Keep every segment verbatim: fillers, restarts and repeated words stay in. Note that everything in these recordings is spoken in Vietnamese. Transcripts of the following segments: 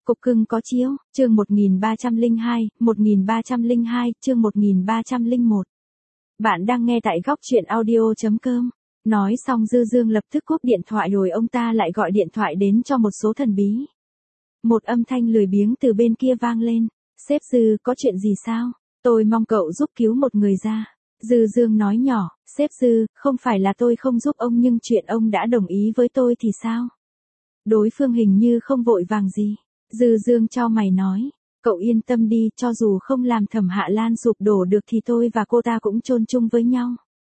Cục cưng có chiếu, chương một nghìn ba trăm lẻ hai, một nghìn ba trăm lẻ hai, chương một nghìn ba trăm lẻ một. Bạn đang nghe tại góc truyện audio chấm com. Nói xong Dư Dương lập tức cúp điện thoại rồi ông ta lại gọi điện thoại đến cho một số thần bí. Một âm thanh lười biếng từ bên kia vang lên. Sếp Dư, có chuyện gì sao? Tôi mong cậu giúp cứu một người ra. Dư Dương nói nhỏ, sếp Dư, không phải là tôi không giúp ông nhưng chuyện ông đã đồng ý với tôi thì sao? Đối phương hình như không vội vàng gì. Dư Dương chau mày nói, cậu yên tâm đi, cho dù không làm Thẩm Hạ Lan sụp đổ được thì tôi và cô ta cũng chôn chung với nhau.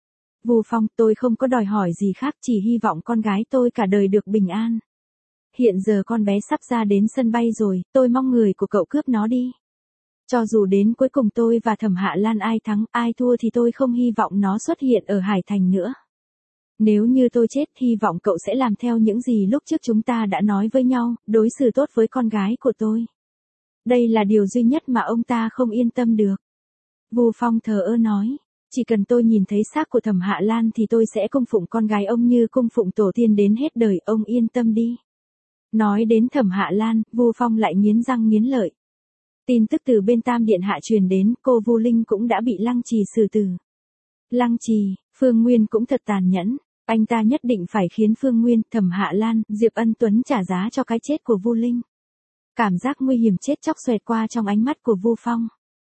Vu Phong, tôi không có đòi hỏi gì khác, chỉ hy vọng con gái tôi cả đời được bình an. Hiện giờ con bé sắp ra đến sân bay rồi, tôi mong người của cậu cướp nó đi. Cho dù đến cuối cùng tôi và Thẩm Hạ Lan ai thắng, ai thua thì tôi không hy vọng nó xuất hiện ở Hải Thành nữa. Nếu như tôi chết, hy vọng cậu sẽ làm theo những gì lúc trước chúng ta đã nói với nhau, đối xử tốt với con gái của tôi. Đây là điều duy nhất mà ông ta không yên tâm được. Vu Phong thờ ơ nói, chỉ cần tôi nhìn thấy xác của Thẩm Hạ Lan thì tôi sẽ cung phụng con gái ông như cung phụng tổ tiên đến hết đời, ông yên tâm đi. Nói đến Thẩm Hạ Lan, Vu Phong lại nghiến răng nghiến lợi. Tin tức từ bên Tam Điện Hạ truyền đến, cô Vu Linh cũng đã bị Lăng Trì xử tử. Lăng Trì, Phương Nguyên cũng thật tàn nhẫn. Anh ta nhất định phải khiến Phương Nguyên, Thẩm Hạ Lan, Diệp Ân Tuấn trả giá cho cái chết của Vu Linh. Cảm giác nguy hiểm chết chóc xoẹt qua trong ánh mắt của Vu Phong.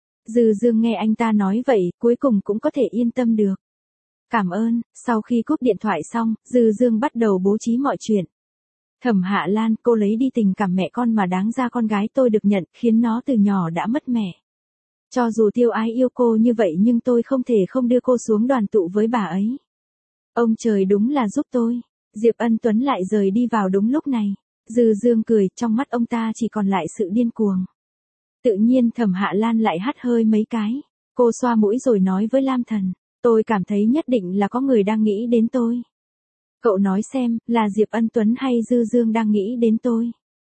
Dư Dương nghe anh ta nói vậy, cuối cùng cũng có thể yên tâm được. Cảm ơn. Sau khi cúp điện thoại xong, Dư Dương bắt đầu bố trí mọi chuyện. Thẩm Hạ Lan, cô lấy đi tình cảm mẹ con mà đáng ra con gái tôi được nhận, khiến nó từ nhỏ đã mất mẹ. Cho dù Tiêu Ái yêu cô như vậy nhưng tôi không thể không đưa cô xuống đoàn tụ với bà ấy. Ông trời đúng là giúp tôi. Diệp Ân Tuấn lại rời đi vào đúng lúc này. Dư Dương cười, trong mắt ông ta chỉ còn lại sự điên cuồng. Tự nhiên Thẩm Hạ Lan lại hắt hơi mấy cái. Cô xoa mũi rồi nói với Lam Thần, tôi cảm thấy nhất định là có người đang nghĩ đến tôi. Cậu nói xem, là Diệp Ân Tuấn hay Dư Dương đang nghĩ đến tôi?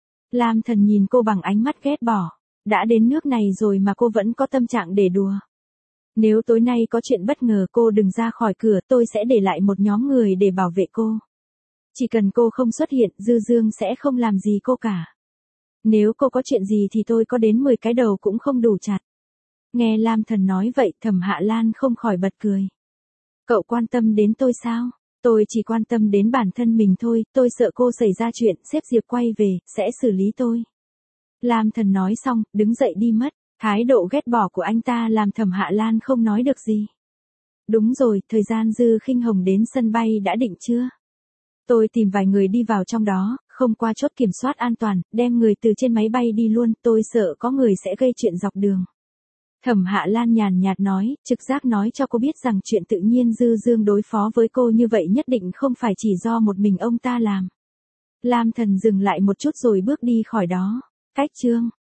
Lam Thần nhìn cô bằng ánh mắt ghét bỏ. Đã đến nước này rồi mà cô vẫn có tâm trạng để đùa. Nếu tối nay có chuyện bất ngờ cô đừng ra khỏi cửa, tôi sẽ để lại một nhóm người để bảo vệ cô. Chỉ cần cô không xuất hiện, Dư Dương sẽ không làm gì cô cả. Nếu cô có chuyện gì thì tôi có đến mười cái đầu cũng không đủ chặt. Nghe Lam Thần nói vậy, Thẩm Hạ Lan không khỏi bật cười. Cậu quan tâm đến tôi sao? Tôi chỉ quan tâm đến bản thân mình thôi, tôi sợ cô xảy ra chuyện, sếp Diệp quay về, sẽ xử lý tôi. Lam Thần nói xong, đứng dậy đi mất. Thái độ ghét bỏ của anh ta làm Thẩm Hạ Lan không nói được gì. Đúng rồi, thời gian Dư Khinh Hồng đến sân bay đã định chưa? Tôi tìm vài người đi vào trong đó, không qua chốt kiểm soát an toàn, đem người từ trên máy bay đi luôn, tôi sợ có người sẽ gây chuyện dọc đường. Thẩm Hạ Lan nhàn nhạt nói, trực giác nói cho cô biết rằng chuyện tự nhiên Dư Dương đối phó với cô như vậy nhất định không phải chỉ do một mình ông ta làm. Lam Thần dừng lại một chút rồi bước đi khỏi đó. Cách chương